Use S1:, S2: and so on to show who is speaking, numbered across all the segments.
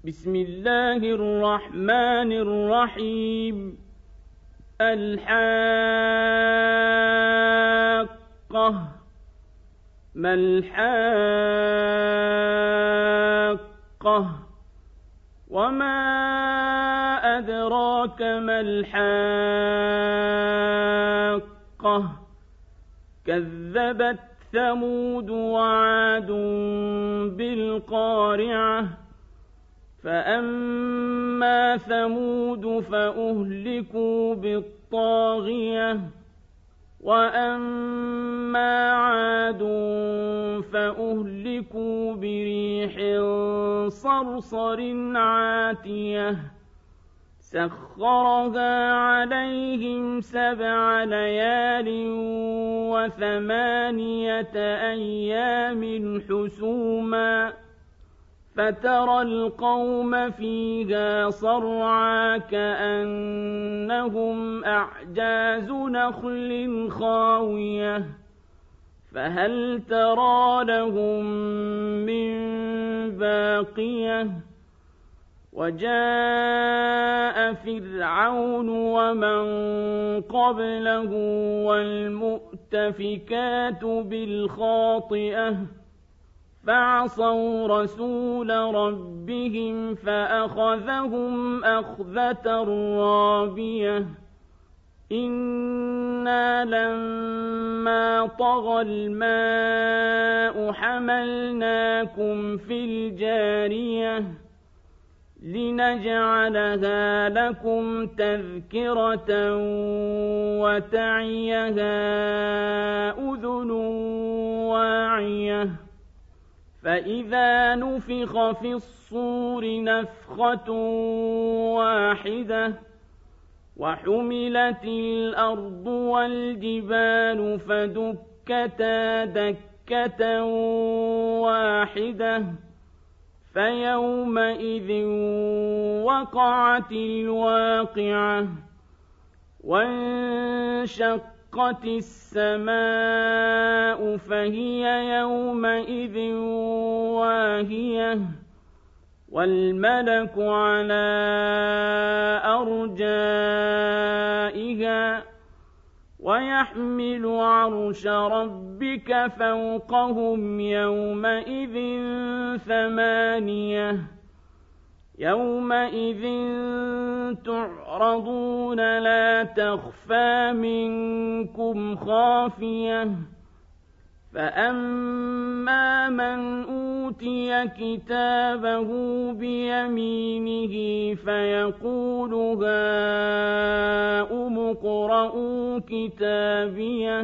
S1: بسم الله الرحمن الرحيم الحاقة ما الحاقة وما أدراك ما الحاقة كذبت ثمود وعاد بالقارعة فأما ثمود فأهلكوا بالطاغية وأما عاد فأهلكوا بريح صرصر عاتية سخرها عليهم 7 ليال و8 أيام حسوما فترى القوم فيها صرعى كأنهم أعجاز نخل خاوية فهل ترى لهم من باقية وجاء فرعون ومن قبله والمؤتفكات بالخاطئة فعصوا رسول ربهم فأخذهم أخذة رابية إنا لما طغى الماء حملناكم في الجارية لنجعلها لكم تذكرة وتعيها أذن واعية فإذا نفخ في الصور نفخة واحدة وحملت الأرض والجبال فدكتا دكة واحدة فيومئذ وقعت الواقعة وانشقت السماء فهي يومئذ واهية والملك على أرجائها ويحمل عرش ربك فوقهم يومئذ 8 يومئذ تعرضون لا تخفى منكم خافية فأما من أوتي كتابه بيمينه فيقول هاؤم اقرءوا كتابيه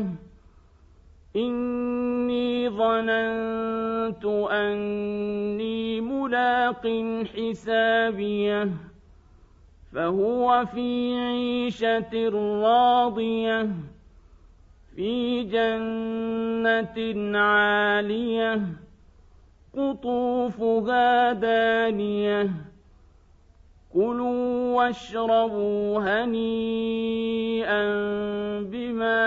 S1: إني ظننت أني ملاق حسابيه فهو في عيشة راضية في جنة عالية قطوفها دانية كلوا واشربوا هنيئا بما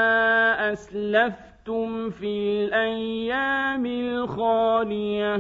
S1: أسلفتم في الأيام الخالية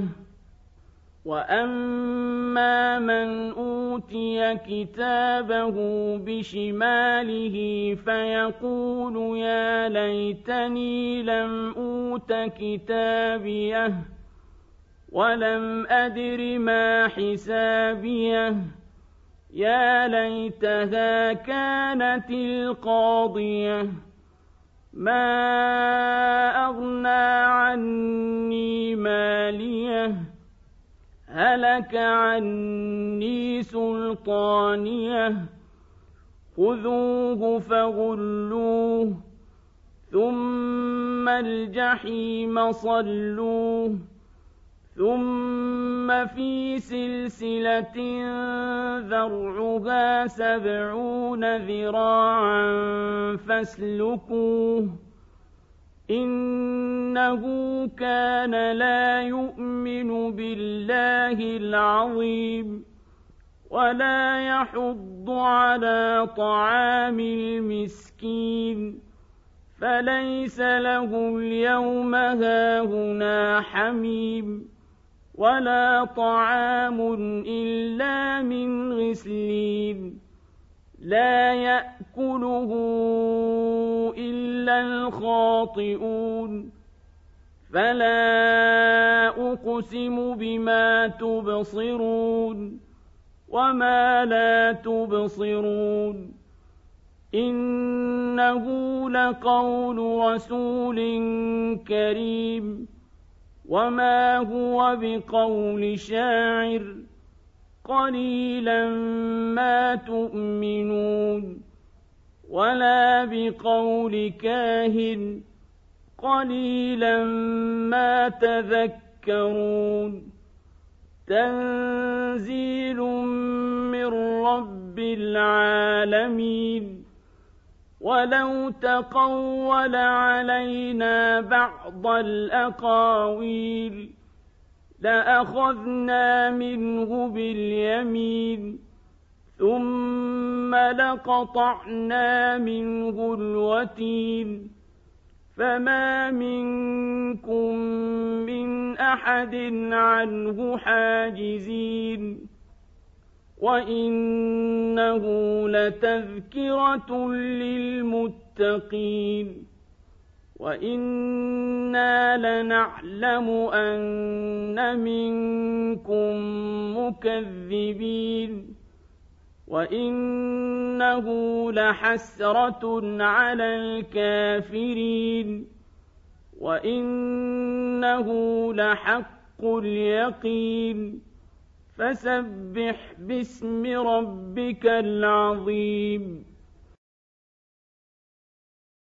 S1: وأما من أوتي كتابه بشماله فيقول يا ليتني لم أوت كتابيه ولم أدر ما حسابيه يا ليتها كانت القاضية ما أغنى عني ماليه هلك عني سلطانيه خذوه فغلوه ثم الجحيم صلوه ثم في سلسلة ذرعها 70 ذراعا فاسلكوه إنه كان لا يؤمن بالله العظيم ولا يحض على طعام المسكين فليس له اليوم هاهنا حميم ولا طعام إلا من غسلين لا يأكله إلا الخاطئون فلا أقسم بما تبصرون وما لا تبصرون إنه لقول رسول كريم وما هو بقول شاعر قليلا ما تؤمنون ولا بقول كاهن قليلا ما تذكرون تنزيل من رب العالمين ولو تقول علينا بعض الأقاويل لأخذنا منه باليمين ثم لقطعنا منه الوتين فما منكم من أحد عنه حاجزين وإنه لتذكرة للمتقين وإنا لنعلم أن منكم مكذبين وإنه لحسرة على الكافرين وإنه لحق اليقين فسبح باسم ربك العظيم